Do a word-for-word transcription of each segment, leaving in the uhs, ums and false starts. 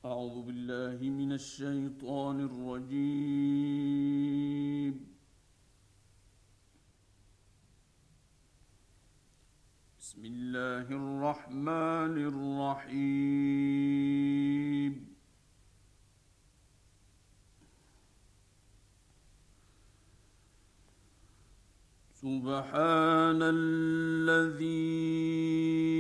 أعوذ بالله من الشيطان الرجيم. بسم الله الرحمن الرحيم. سبحان الذي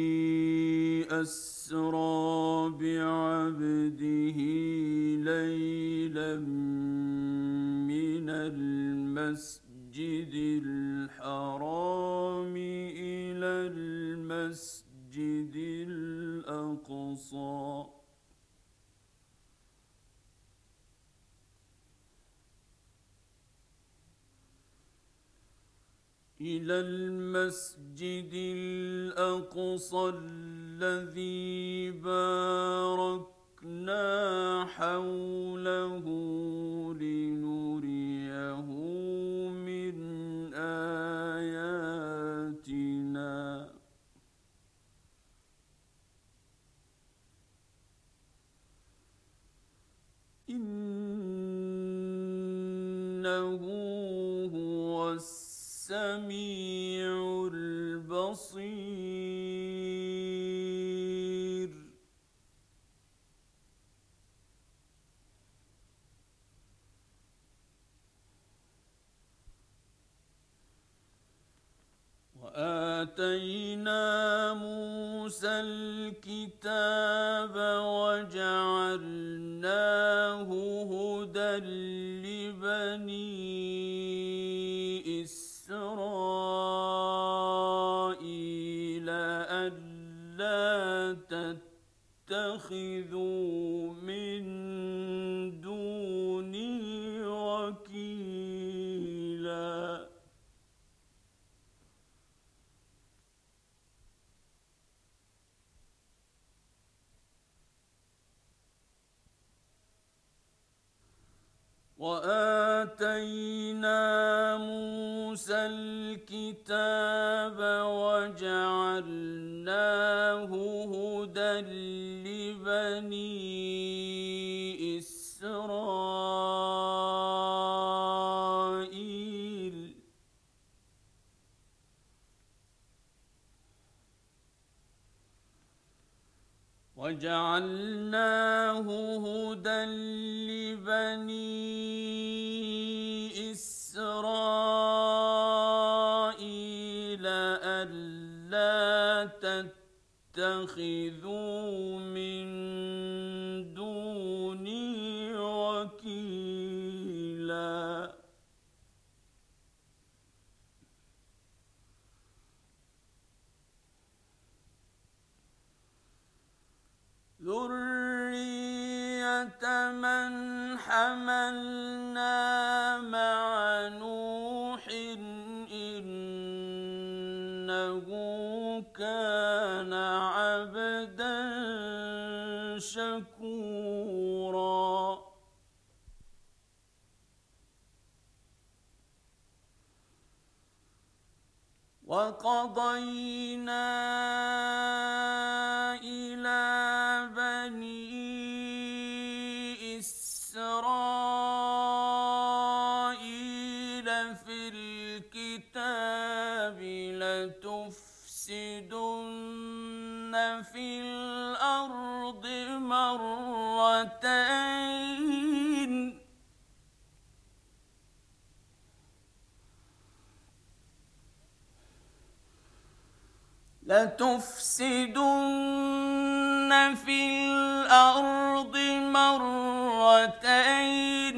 أسرى بعبده ليلا من المسجد الحرام إلى المسجد الأقصى إلى المسجد الأقصى الذي باركنا حوله لنريه من آياتنا إنه هو السميع البصير. وآتينا موسى الكتاب وجعلناه هدى لبني إسرائيل ألا تتخذوا من دوني وكيلا. وآتينا موسى الكتاب وجعلناه هدى لبني إسرائيل وجعلناه هدى لبني إسرائيل ألا تتخذوا من دوني وكيلا. ذرية من حملنا مع نوح إنه كان عبدا شكورا. وقضينا إلى بني إسرائيل في الكتاب لتفسدن في الأرض مرتين لتفسدن في الأرض مرتين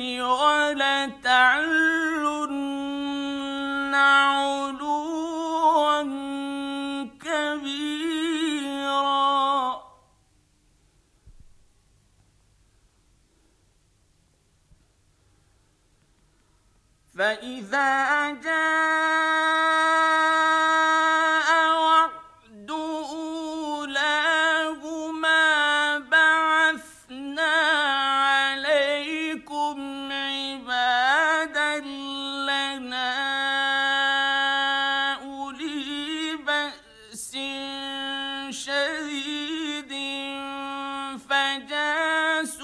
ولتعلن علوا كبيرا. فإذا جاء وعد أولاهما بعثنا عليكم عبادا لنا أولي بأس شديد فجاسوا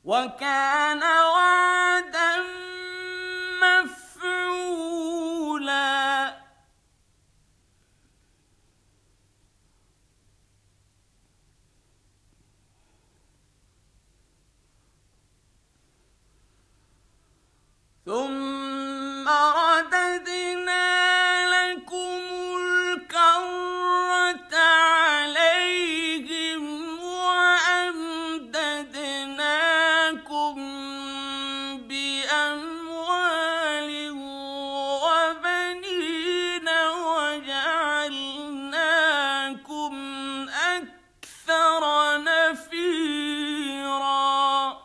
وكان وعدا مفعولا ثم رددنا لكم الكرة عليهم وأمددناكم بأموال وبنين وجعلناكم أكثر نفيرا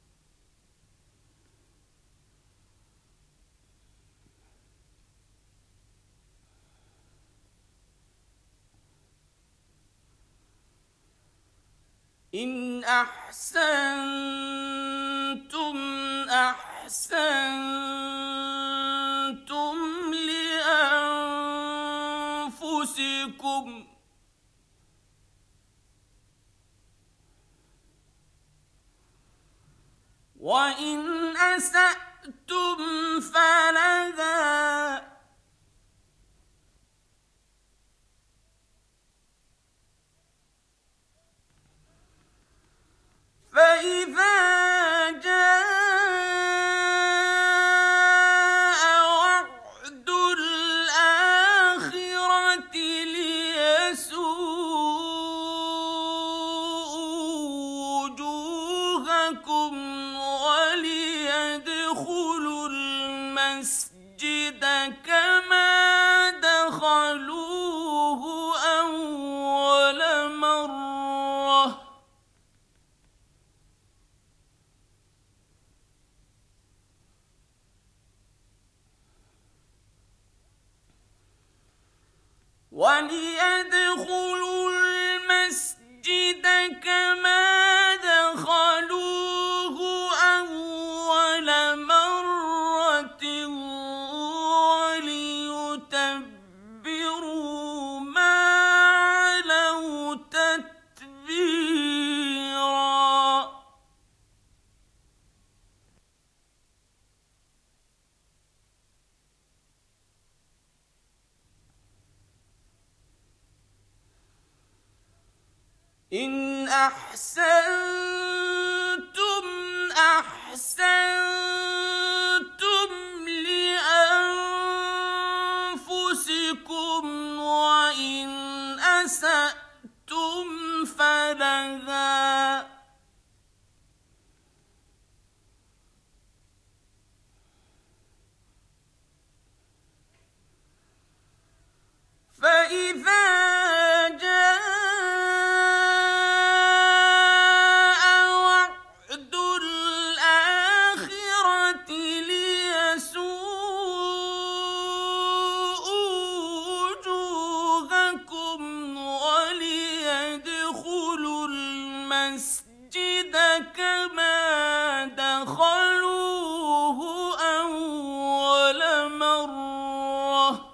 إن أحسنتم أحسنتم لأنفسكم وإن أسأتم فلها فإذا جاء وعد الآخرة ليسوءوا وجوهكم وليدخلوا المسجد كما دخلوه أول مرة وليدخلوا المسجد كما دخلوه أول مرة وليتبروا ما علوا تتبيرا إن أحسنتم أحسنتم لأنفسكم وإن أسأتم فلها فإذا كما دخلوه أول مرة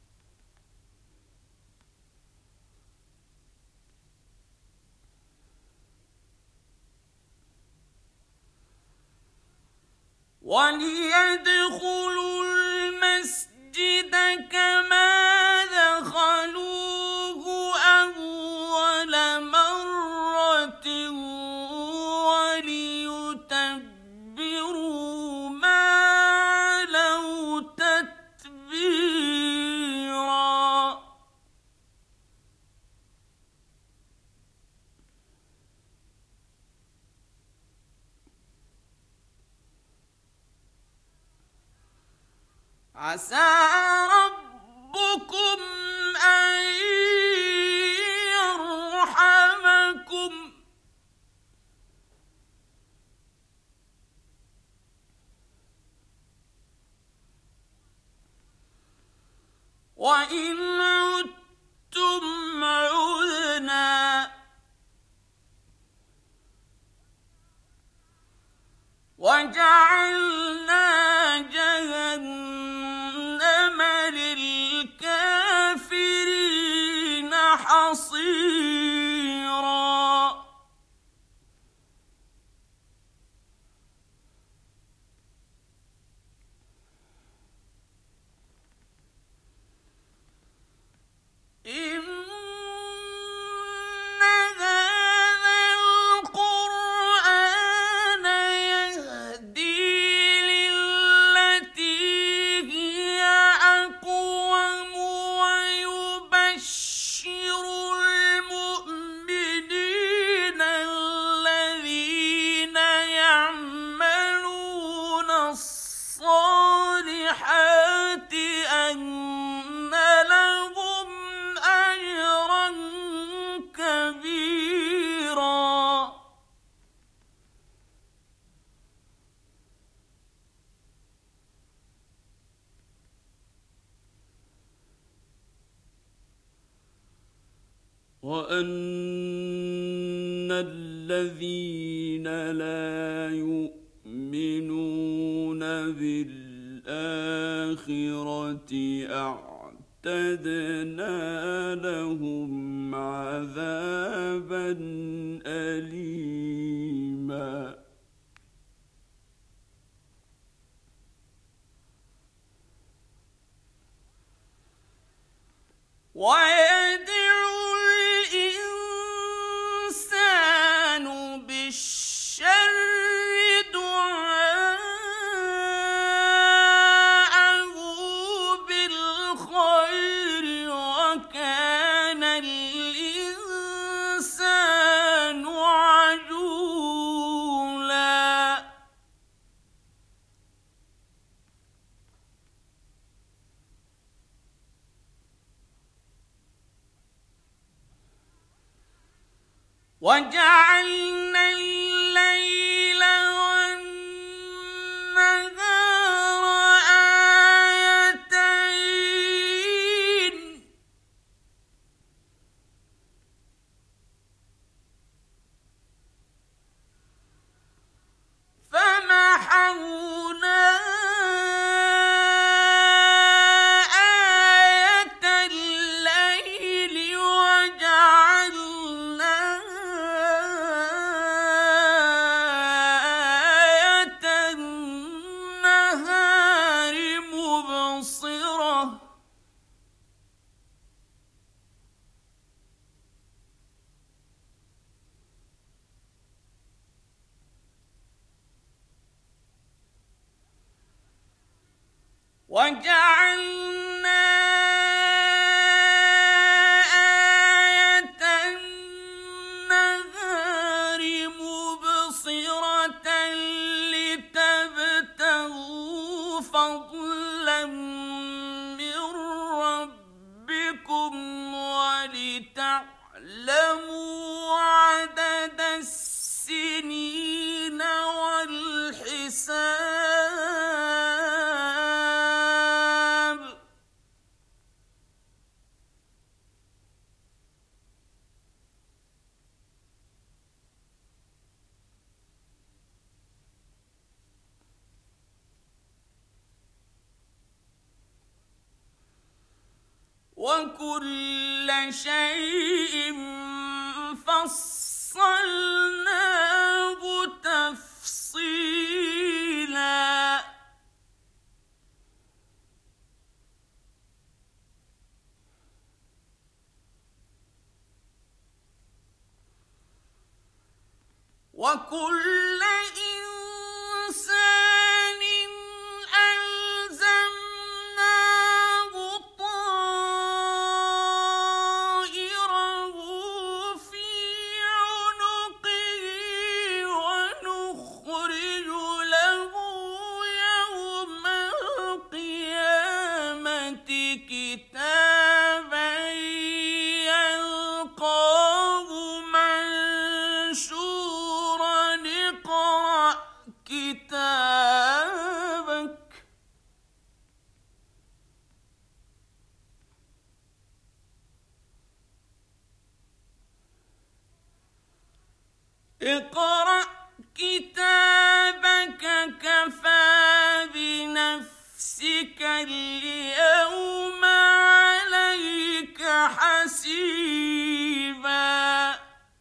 وليدخلوا المسجد كما دخلوه أول مرة وليتبروا ما علوا تتبيرا عسى ربكم أن يرحمكم وإن عدتم عدنا وجعلنا جهنم للكافرين حصيرا وأن الذين لا يؤمنون بالآخرة أعتدنا لهم عذابا أليما ويدعو الإنسان بالشر دعاءه بالخير وكان الإنسان عجولا وجعلنا الليل والنهار آيتين فمحونا آية الليل وجعلنا آية النهار مبصرة وجعلنا آية النهار مبصرة لتبتغوا فضلا من ربكم ولتعلموا عدد السنين والحساب وكل شيء فصلناه تفصيلا وكل إنسان ألزمناه طائره في عنقه ونخرج له يوم القيامة كتابا يلقاه منشورا اقرأ كتابك اقرأ كتابك كفى بنفسك اليوم عليك حسيبا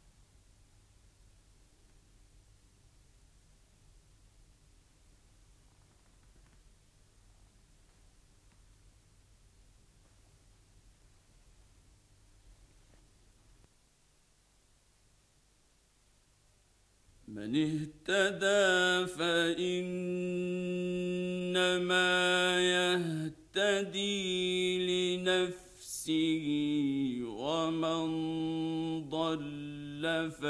من اهتدى فإنما يهتدي لنفسه ومن ضل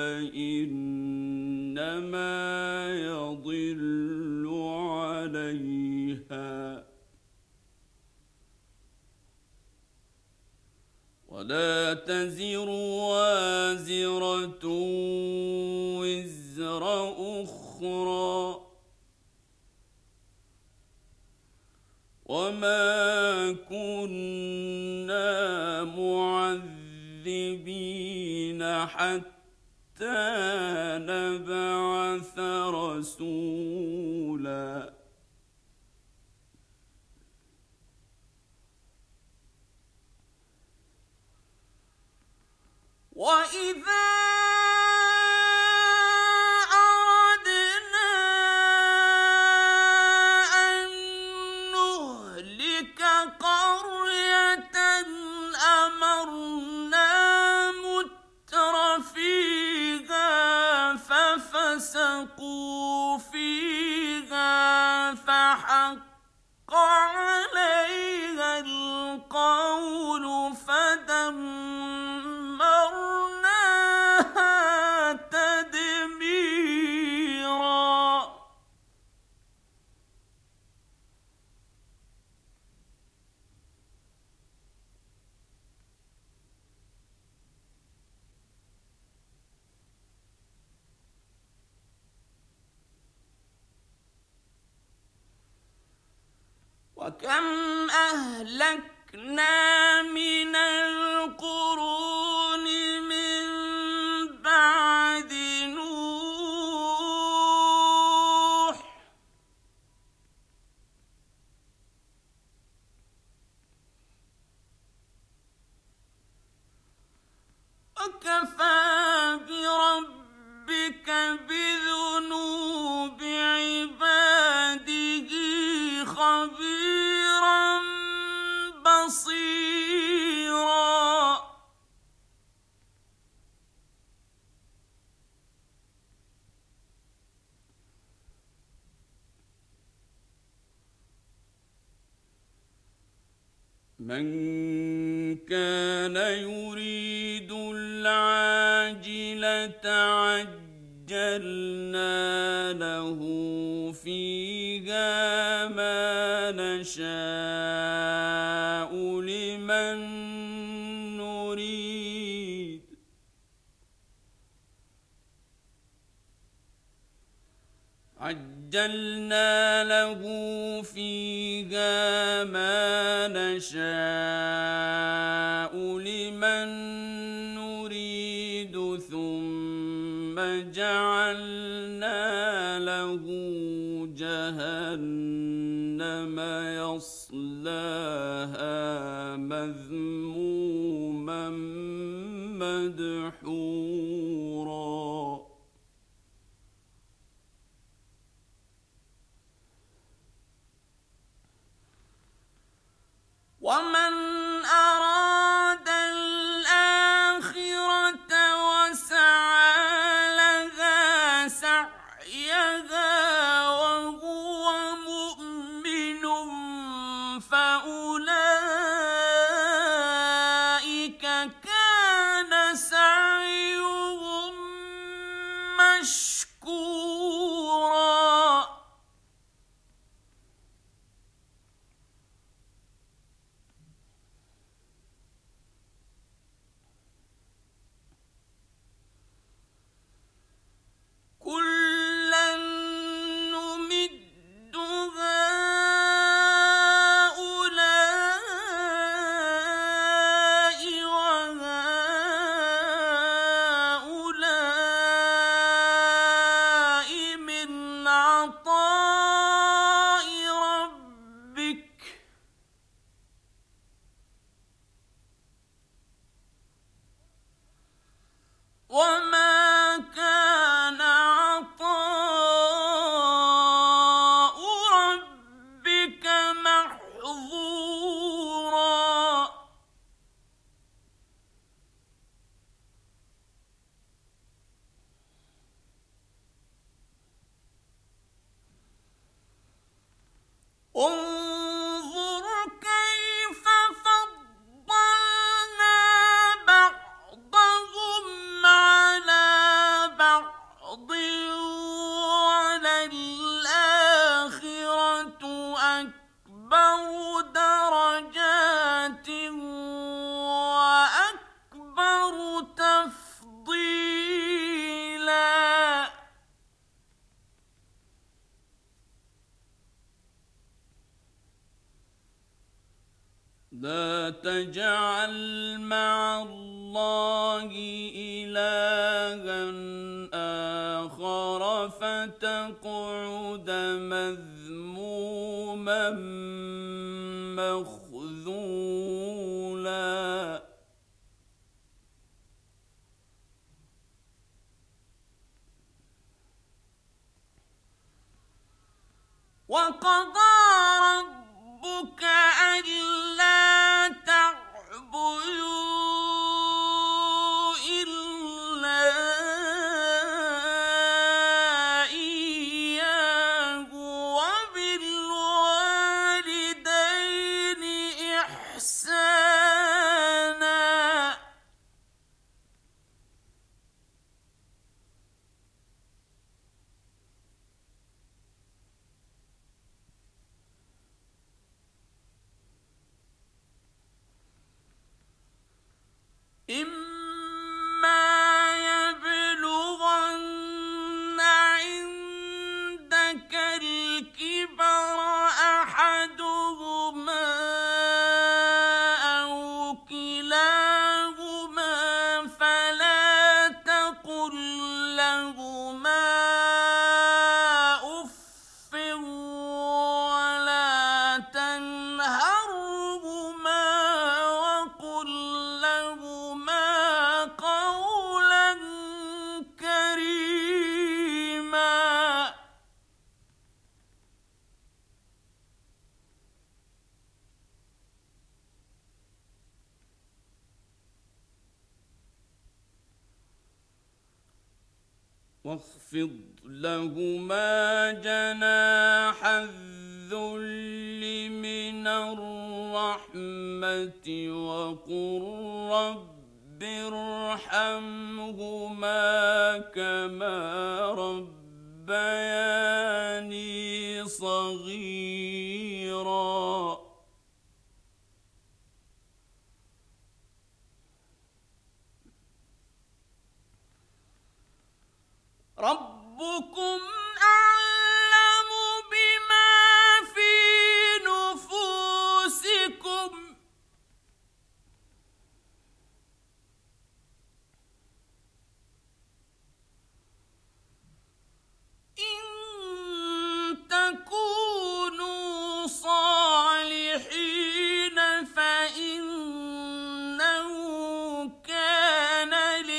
فإنما يضل عليها ولا تزر وازرة وزر أخرى وما كنا معذبين حتى نبعث رسولا وإذا أردنا أن نهلك قرية أمرنا متر فيها ففسقوا فيها فحق عليها القول فدمرناها تدميرا وكم أهلكنا من القرون من بعد نوح وكفى بربك بذنوب عباده خبيرا بصيرا من كان يريد العاجلة عجلنا له فيها ما نشاء لمن نريد عجلنا له فيها ما نشاء لمن نريد ثم جعلنا له جهنم يصلاها مذموما مدحورا ومن أراد الآخرة وسعى لها سعيها وهو مؤمن فأولئك كان سعيهم مشكورا كلا نمد هؤلاء وهؤلاء من عطاء ربك وما كان عطاء ربك محظورا انظر كيف فضلنا بعضهم على بعض وللآخرة أكبر درجات وأكبر تفضيلا لا تجعل مع الله الله إلها آخر فتقعد مذموما مخذولا. وقضى ربك ألا تعبدوا إلا إياه وبالوالدين إحسانا. إما يبلغن عندك الكبر أحدهما أو كلاهما فلا تقل لهما أف ولا تنهرهما وقل لهما قولا كريما. واخفض لهما جناح الذل من الرحمة وقل رب ارحمهما كما ربياني صغيرا. ربكم أعلم بما في نفوسكم إن تكونوا صالحين فإنه كان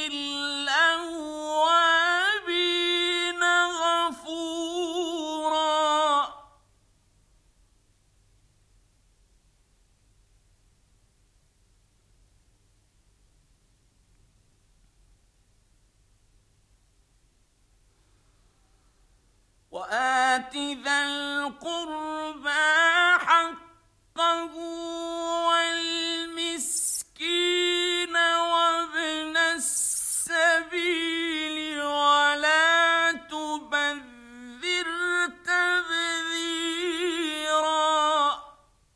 للأوابين غفورا. وآت ذا القربى حقه والمسكين وابن السبيل ولا تبذر تبذيرا.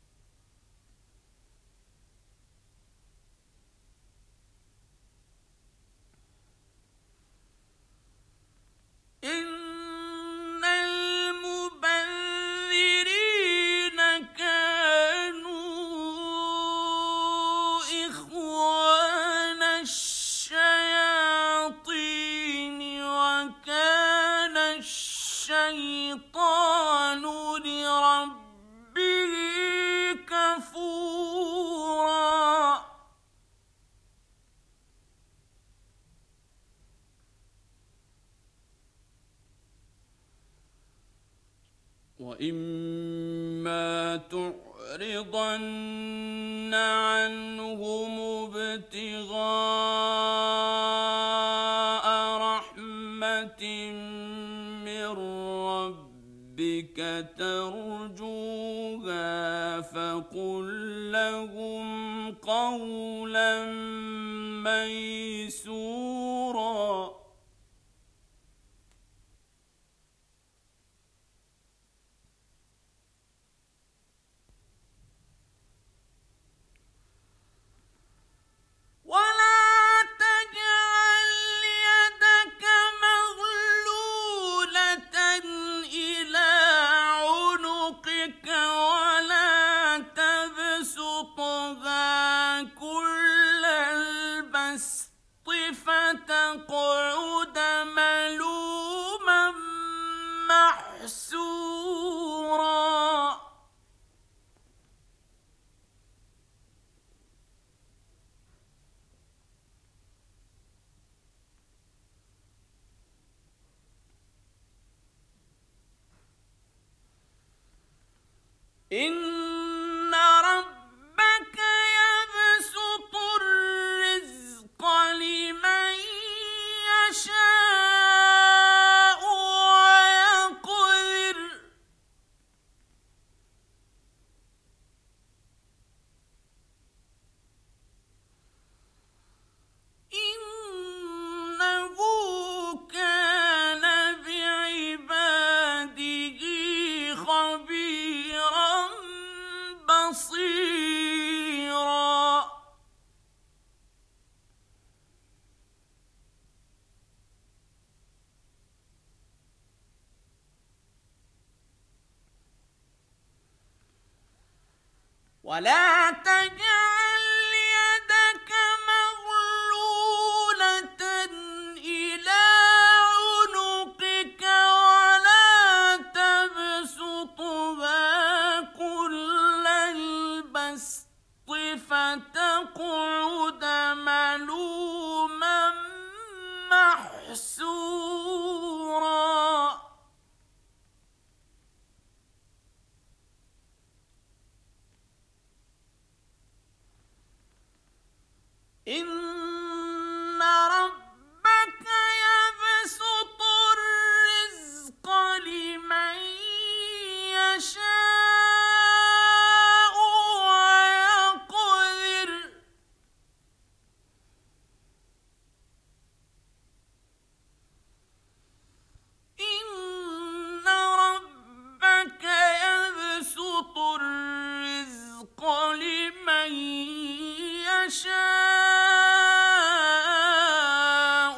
إن المبذرين كانوا إخوان الشياطين وكان الشيطان لربه كفورا. وإما تعرضن عنهم ابتغاء رحمة من ربك ترجوها فقل لهم قولا ميسورا. ولا تجعل يدك مغلولة إلى عنقك ولا تبسطها كل البسط إن ربك يبسط الرزق لمن يشاء ويقدر إنه كان بعباده خبيرا بصيرا ولا تجعل يدك مغلولة إلى عنقك ولا تبسطها كل البسط فتقعد ملوما محسورا إن ربك يبسط الرزق لمن يشاء ويقدر إن ربك يبسط الرزق لمن يشاء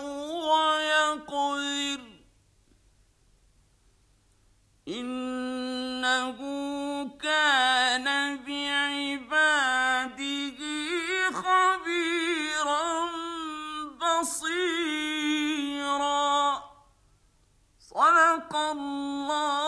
ويقدر إنه كان بعباده خبيرا بصيرا صدق الله